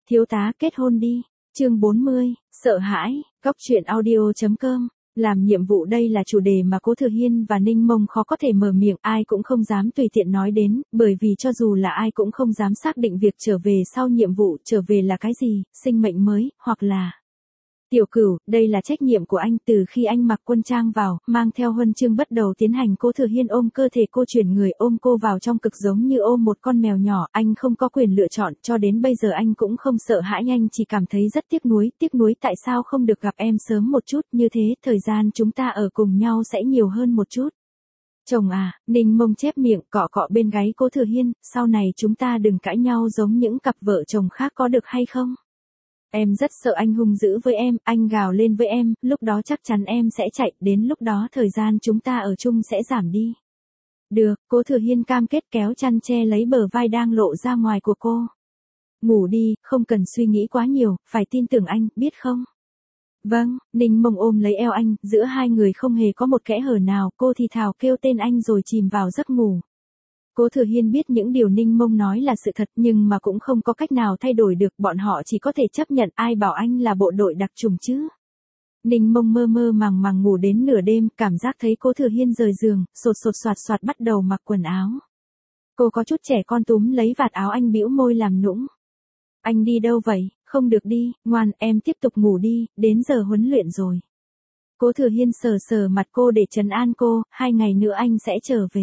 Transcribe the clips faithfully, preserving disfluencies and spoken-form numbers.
Thiếu tá kết hôn đi. Chương bốn mươi, sợ hãi, góc truyện audio chấm com. Làm nhiệm vụ đây là chủ đề mà Cố Thừa Hiên và Ninh Mông khó có thể mở miệng, ai cũng không dám tùy tiện nói đến, bởi vì cho dù là ai cũng không dám xác định việc trở về sau nhiệm vụ trở về là cái gì, sinh mệnh mới, hoặc là... Tiểu Cửu, đây là trách nhiệm của anh. Từ khi anh mặc quân trang vào, mang theo huân chương bắt đầu tiến hành, Cố Thừa Hiên ôm cơ thể cô, chuyển người ôm cô vào trong cực giống như ôm một con mèo nhỏ. Anh không có quyền lựa chọn, cho đến bây giờ anh cũng không sợ hãi, anh chỉ cảm thấy rất tiếc nuối, tiếc nuối tại sao không được gặp em sớm một chút, như thế thời gian chúng ta ở cùng nhau sẽ nhiều hơn một chút. Chồng à, Ninh Mông chép miệng, cọ cọ bên gáy Cố Thừa Hiên, sau này chúng ta đừng cãi nhau giống những cặp vợ chồng khác có được hay không? Em rất sợ anh hung dữ với em, anh gào lên với em, lúc đó chắc chắn em sẽ chạy, đến lúc đó thời gian chúng ta ở chung sẽ giảm đi. Được, Cố Thừa Hiên cam kết, kéo chăn che lấy bờ vai đang lộ ra ngoài của cô. Ngủ đi, không cần suy nghĩ quá nhiều, phải tin tưởng anh, biết không? Vâng, Ninh Mông ôm lấy eo anh, giữa hai người không hề có một kẽ hở nào, cô thì thào kêu tên anh rồi chìm vào giấc ngủ. Cố Thừa Hiên biết những điều Ninh Mông nói là sự thật, nhưng mà cũng không có cách nào thay đổi được, bọn họ chỉ có thể chấp nhận, ai bảo anh là bộ đội đặc chủng chứ. Ninh Mông mơ mơ màng màng ngủ đến nửa đêm, cảm giác thấy Cố Thừa Hiên rời giường, sột sột soạt soạt bắt đầu mặc quần áo. Cô có chút trẻ con túm lấy vạt áo anh, bĩu môi làm nũng. Anh đi đâu vậy? Không được đi, ngoan, em tiếp tục ngủ đi, đến giờ huấn luyện rồi. Cố Thừa Hiên sờ sờ mặt cô để trấn an cô, hai ngày nữa anh sẽ trở về.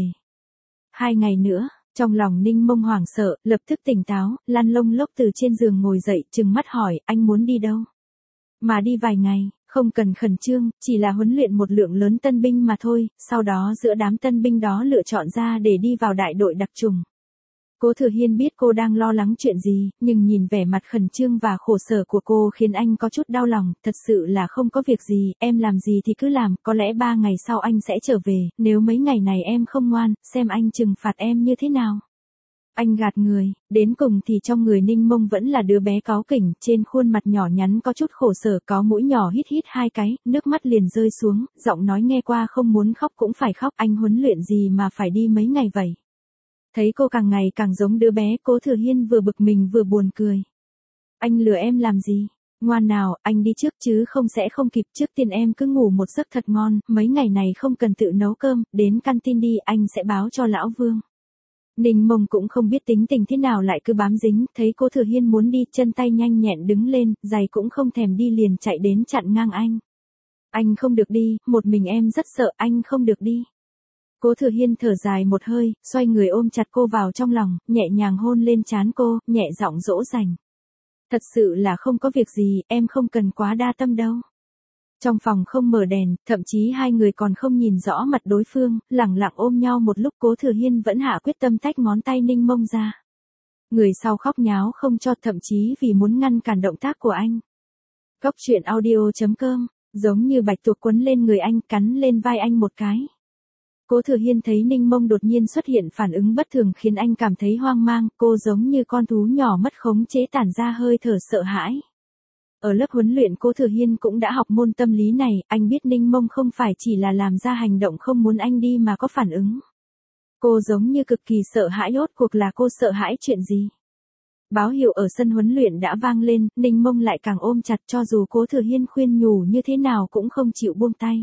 Hai ngày nữa, trong lòng Ninh Mông hoảng sợ, lập tức tỉnh táo, lăn lông lốc từ trên giường ngồi dậy, trừng mắt hỏi, anh muốn đi đâu? Mà đi vài ngày, không cần khẩn trương, chỉ là huấn luyện một lượng lớn tân binh mà thôi, sau đó giữa đám tân binh đó lựa chọn ra để đi vào đại đội đặc chủng. Cố Thừa Hiên biết cô đang lo lắng chuyện gì, nhưng nhìn vẻ mặt khẩn trương và khổ sở của cô khiến anh có chút đau lòng, thật sự là không có việc gì, em làm gì thì cứ làm, có lẽ ba ngày sau anh sẽ trở về, nếu mấy ngày này em không ngoan, xem anh trừng phạt em như thế nào. Anh gạt người, đến cùng thì trong người Ninh Mông vẫn là đứa bé cáu kỉnh, trên khuôn mặt nhỏ nhắn có chút khổ sở, có mũi nhỏ hít hít hai cái, nước mắt liền rơi xuống, giọng nói nghe qua không muốn khóc cũng phải khóc, anh huấn luyện gì mà phải đi mấy ngày vậy? Thấy cô càng ngày càng giống đứa bé, Cố Thừa Hiên vừa bực mình vừa buồn cười. Anh lừa em làm gì? Ngoan nào, anh đi trước chứ không sẽ không kịp, trước tiên em cứ ngủ một giấc thật ngon, mấy ngày này không cần tự nấu cơm, đến canteen đi, anh sẽ báo cho lão Vương. Ninh Mông cũng không biết tính tình thế nào lại cứ bám dính, thấy Cố Thừa Hiên muốn đi, chân tay nhanh nhẹn đứng lên, giày cũng không thèm đi liền chạy đến chặn ngang anh. Anh không được đi, một mình em rất sợ, anh không được đi. Cố Thừa Hiên thở dài một hơi, xoay người ôm chặt cô vào trong lòng, nhẹ nhàng hôn lên trán cô, nhẹ giọng dỗ dành. Thật sự là không có việc gì, em không cần quá đa tâm đâu. Trong phòng không mở đèn, thậm chí hai người còn không nhìn rõ mặt đối phương, lẳng lặng ôm nhau một lúc, Cố Thừa Hiên vẫn hạ quyết tâm tách ngón tay Ninh Mông ra. Người sau khóc nháo không cho, thậm chí vì muốn ngăn cản động tác của anh. Góc truyện audio chấm com, giống như bạch tuộc quấn lên người anh, cắn lên vai anh một cái. Cố Thừa Hiên thấy Ninh Mông đột nhiên xuất hiện phản ứng bất thường khiến anh cảm thấy hoang mang, cô giống như con thú nhỏ mất khống chế tản ra hơi thở sợ hãi. Ở lớp huấn luyện Cố Thừa Hiên cũng đã học môn tâm lý này, anh biết Ninh Mông không phải chỉ là làm ra hành động không muốn anh đi mà có phản ứng. Cô giống như cực kỳ sợ hãi, rốt cuộc là cô sợ hãi chuyện gì? Báo hiệu ở sân huấn luyện đã vang lên, Ninh Mông lại càng ôm chặt, cho dù Cố Thừa Hiên khuyên nhủ như thế nào cũng không chịu buông tay.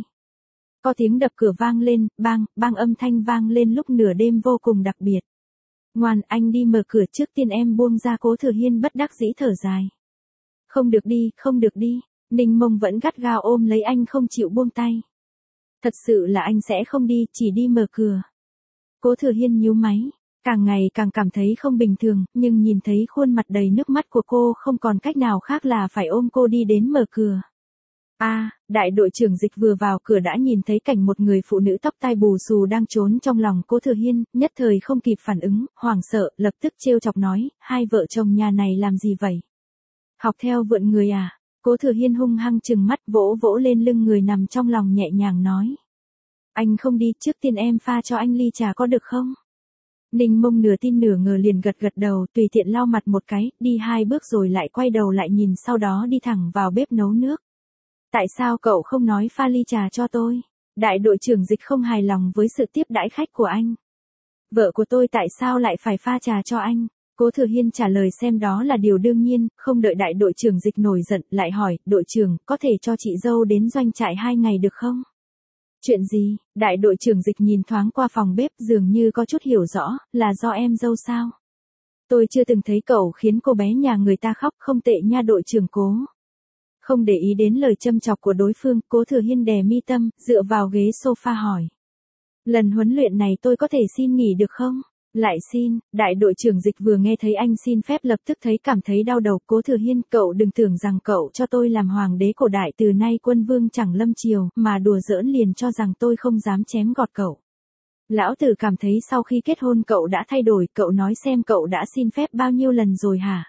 Có tiếng đập cửa vang lên, bang, bang, âm thanh vang lên lúc nửa đêm vô cùng đặc biệt. Ngoan, anh đi mở cửa trước tiên, em buông ra. Cố Thừa Hiên bất đắc dĩ thở dài. Không được đi, không được đi. Ninh Mông vẫn gắt gao ôm lấy anh không chịu buông tay. Thật sự là anh sẽ không đi, chỉ đi mở cửa. Cố Thừa Hiên nhíu máy, càng ngày càng cảm thấy không bình thường, nhưng nhìn thấy khuôn mặt đầy nước mắt của cô không còn cách nào khác là phải ôm cô đi đến mở cửa. A, à, đại đội trưởng Dịch vừa vào cửa đã nhìn thấy cảnh một người phụ nữ tóc tai bù xù đang trốn trong lòng Cố Thừa Hiên, nhất thời không kịp phản ứng, hoảng sợ, lập tức trêu chọc nói, hai vợ chồng nhà này làm gì vậy? Học theo vượn người à? Cố Thừa Hiên hung hăng trừng mắt, vỗ vỗ lên lưng người nằm trong lòng, nhẹ nhàng nói. Anh không đi, trước tiên em pha cho anh ly trà có được không? Ninh Mông nửa tin nửa ngờ liền gật gật đầu, tùy tiện lau mặt một cái, đi hai bước rồi lại quay đầu lại nhìn, sau đó đi thẳng vào bếp nấu nước. Tại sao cậu không nói pha ly trà cho tôi? Đại đội trưởng Dịch không hài lòng với sự tiếp đãi khách của anh. Vợ của tôi tại sao lại phải pha trà cho anh? Cố Thừa Hiên trả lời xem đó là điều đương nhiên, không đợi đại đội trưởng Dịch nổi giận, lại hỏi, đội trưởng, có thể cho chị dâu đến doanh trại hai ngày được không? Chuyện gì? Đại đội trưởng Dịch nhìn thoáng qua phòng bếp, dường như có chút hiểu rõ, là do em dâu sao? Tôi chưa từng thấy cậu khiến cô bé nhà người ta khóc, không tệ nha đội trưởng Cố. Không để ý đến lời châm chọc của đối phương, Cố Thừa Hiên đè mi tâm, dựa vào ghế sofa hỏi. Lần huấn luyện này tôi có thể xin nghỉ được không? Lại xin, đại đội trưởng Dịch vừa nghe thấy anh xin phép lập tức thấy cảm thấy đau đầu. Cố Thừa Hiên, cậu đừng tưởng rằng cậu cho tôi làm hoàng đế cổ đại từ nay quân vương chẳng lâm triều, mà đùa giỡn liền cho rằng tôi không dám chém gọt cậu. Lão tử cảm thấy sau khi kết hôn cậu đã thay đổi, cậu nói xem cậu đã xin phép bao nhiêu lần rồi hả?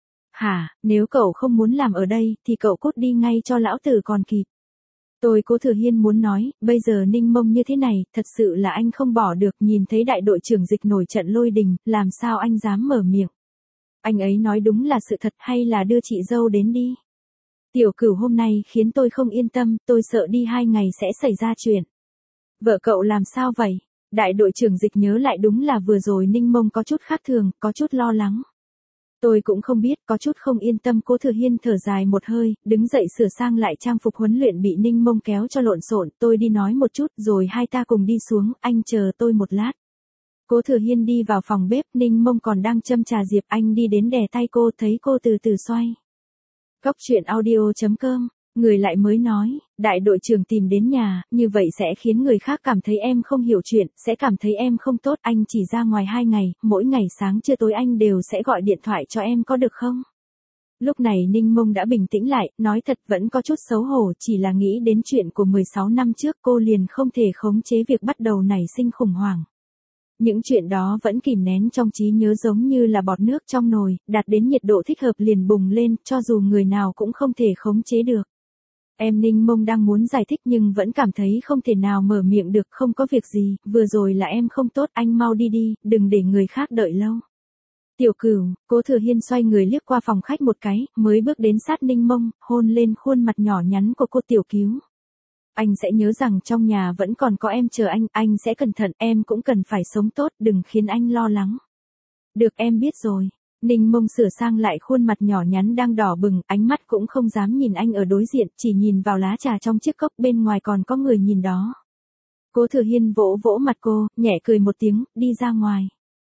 Hả, nếu cậu không muốn làm ở đây, thì cậu cút đi ngay cho lão tử còn kịp. Tôi Cố Thừa Hiên muốn nói, bây giờ Ninh Mông như thế này, thật sự là anh không bỏ được, nhìn thấy đại đội trưởng Dịch nổi trận lôi đình, làm sao anh dám mở miệng. Anh ấy nói đúng là sự thật hay là đưa chị dâu đến đi. Tiểu Cửu hôm nay khiến tôi không yên tâm, tôi sợ đi hai ngày sẽ xảy ra chuyện. Vợ cậu làm sao vậy? Đại đội trưởng Dịch nhớ lại đúng là vừa rồi Ninh Mông có chút khác thường, có chút lo lắng. Tôi cũng không biết, có chút không yên tâm. Cố Thừa Hiên thở dài một hơi, đứng dậy sửa sang lại trang phục huấn luyện bị Ninh Mông kéo cho lộn xộn, tôi đi nói một chút rồi hai ta cùng đi xuống, anh chờ tôi một lát. Cố Thừa Hiên đi vào phòng bếp, Ninh Mông còn đang châm trà diệp, anh đi đến đè tay cô, thấy cô từ từ xoay. Cóc truyện audio chấm com, người lại mới nói, đại đội trưởng tìm đến nhà, như vậy sẽ khiến người khác cảm thấy em không hiểu chuyện, sẽ cảm thấy em không tốt, anh chỉ ra ngoài hai ngày, mỗi ngày sáng trưa tối anh đều sẽ gọi điện thoại cho em có được không? Lúc này Ninh Mông đã bình tĩnh lại, nói thật vẫn có chút xấu hổ, chỉ là nghĩ đến chuyện của mười sáu năm trước cô liền không thể khống chế việc bắt đầu nảy sinh khủng hoảng. Những chuyện đó vẫn kìm nén trong trí nhớ giống như là bọt nước trong nồi, đạt đến nhiệt độ thích hợp liền bùng lên, cho dù người nào cũng không thể khống chế được. Em Ninh Mông đang muốn giải thích nhưng vẫn cảm thấy không thể nào mở miệng được, không có việc gì, vừa rồi là em không tốt, anh mau đi đi, đừng để người khác đợi lâu. Tiểu Cửu, Cố Thừa Hiên xoay người liếc qua phòng khách một cái, mới bước đến sát Ninh Mông, hôn lên khuôn mặt nhỏ nhắn của cô Tiểu Cứu. Anh sẽ nhớ rằng trong nhà vẫn còn có em chờ anh, anh sẽ cẩn thận, em cũng cần phải sống tốt, đừng khiến anh lo lắng. Được em biết rồi. Ninh Mông sửa sang lại khuôn mặt nhỏ nhắn đang đỏ bừng, ánh mắt cũng không dám nhìn anh ở đối diện, chỉ nhìn vào lá trà trong chiếc cốc, bên ngoài còn có người nhìn đó. Cố Thừa Hiên vỗ vỗ mặt cô, nhẹ cười một tiếng, đi ra ngoài.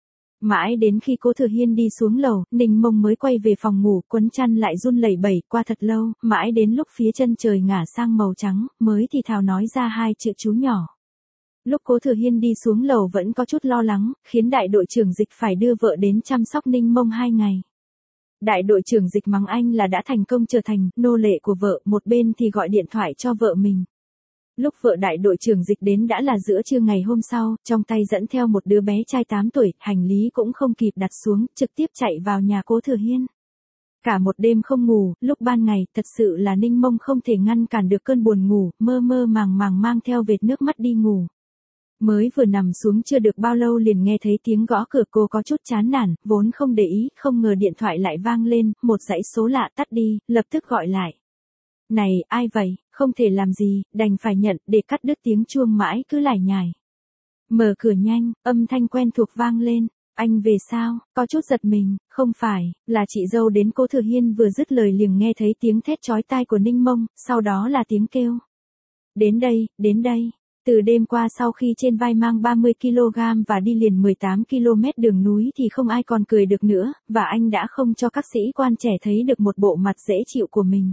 Mãi đến khi Cố Thừa Hiên đi xuống lầu, Ninh Mông mới quay về phòng ngủ, quấn chăn lại run lẩy bẩy, qua thật lâu, mãi đến lúc phía chân trời ngả sang màu trắng, mới thì thào nói ra hai chữ chú nhỏ. Lúc Cố Thừa Hiên đi xuống lầu vẫn có chút lo lắng, khiến đại đội trưởng Dịch phải đưa vợ đến chăm sóc Ninh Mông hai ngày. Đại đội trưởng Dịch mắng anh là đã thành công trở thành nô lệ của vợ, một bên thì gọi điện thoại cho vợ mình. Lúc vợ đại đội trưởng Dịch đến đã là giữa trưa ngày hôm sau, trong tay dẫn theo một đứa bé trai tám tuổi, hành lý cũng không kịp đặt xuống, trực tiếp chạy vào nhà Cố Thừa Hiên. Cả một đêm không ngủ, lúc ban ngày, thật sự là Ninh Mông không thể ngăn cản được cơn buồn ngủ, mơ mơ màng màng mang theo vệt nước mắt đi ngủ. Mới vừa nằm xuống chưa được bao lâu liền nghe thấy tiếng gõ cửa, cô có chút chán nản, vốn không để ý, không ngờ điện thoại lại vang lên, một dãy số lạ, tắt đi, lập tức gọi lại. Này, ai vậy, không thể làm gì, đành phải nhận, để cắt đứt tiếng chuông mãi cứ lải nhải. Mở cửa nhanh, âm thanh quen thuộc vang lên, anh về sao, có chút giật mình, không phải, là chị dâu đến. Cố Thừa Hiên vừa dứt lời liền nghe thấy tiếng thét chói tai của Ninh Mông, sau đó là tiếng kêu. Đến đây, đến đây. Từ đêm qua sau khi trên vai mang ba mươi ki lô gam và đi liền mười tám ki lô mét đường núi thì không ai còn cười được nữa, và anh đã không cho các sĩ quan trẻ thấy được một bộ mặt dễ chịu của mình.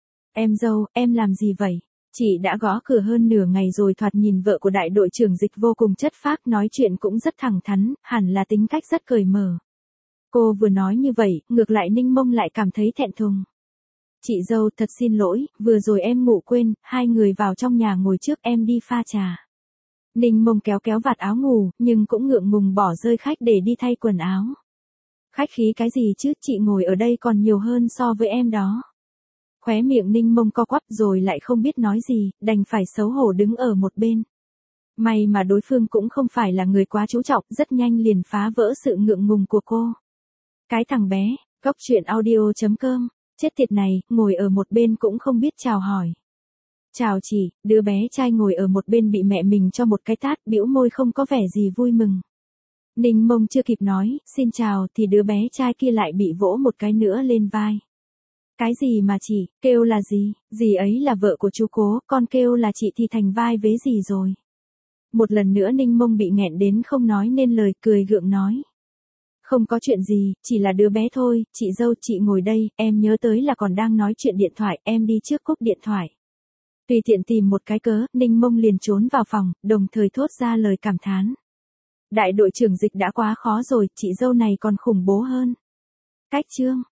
Em dâu, em làm gì vậy? Chị đã gõ cửa hơn nửa ngày rồi. Thoạt nhìn vợ của đại đội trưởng Dịch vô cùng chất phác, nói chuyện cũng rất thẳng thắn, hẳn là tính cách rất cởi mở. Cô vừa nói như vậy, ngược lại Ninh Mông lại cảm thấy thẹn thùng. Chị dâu, thật xin lỗi, vừa rồi em ngủ quên, hai người vào trong nhà ngồi trước, em đi pha trà. Ninh Mông kéo kéo vạt áo ngủ, nhưng cũng ngượng ngùng bỏ rơi khách để đi thay quần áo. Khách khí cái gì chứ, chị ngồi ở đây còn nhiều hơn so với em đó. Khóe miệng Ninh Mông co quắp rồi lại không biết nói gì, đành phải xấu hổ đứng ở một bên. May mà đối phương cũng không phải là người quá chú trọng, rất nhanh liền phá vỡ sự ngượng ngùng của cô. Cái thằng bé, cóc truyện audio chấm com. Chết tiệt này, ngồi ở một bên cũng không biết chào hỏi. Chào chị, đứa bé trai ngồi ở một bên bị mẹ mình cho một cái tát, bĩu môi không có vẻ gì vui mừng. Ninh Mông chưa kịp nói, xin chào, thì đứa bé trai kia lại bị vỗ một cái nữa lên vai. Cái gì mà chị, kêu là gì, dì ấy là vợ của chú Cố, con kêu là chị thì thành vai vế gì rồi. Một lần nữa Ninh Mông bị nghẹn đến không nói nên lời, cười gượng nói. Không có chuyện gì, chỉ là đứa bé thôi, chị dâu chị ngồi đây, em nhớ tới là còn đang nói chuyện điện thoại, em đi trước cúp điện thoại. Tùy tiện tìm một cái cớ, Ninh Mông liền trốn vào phòng, đồng thời thốt ra lời cảm thán. Đại đội trưởng Dịch đã quá khó rồi, chị dâu này còn khủng bố hơn. Cách chương.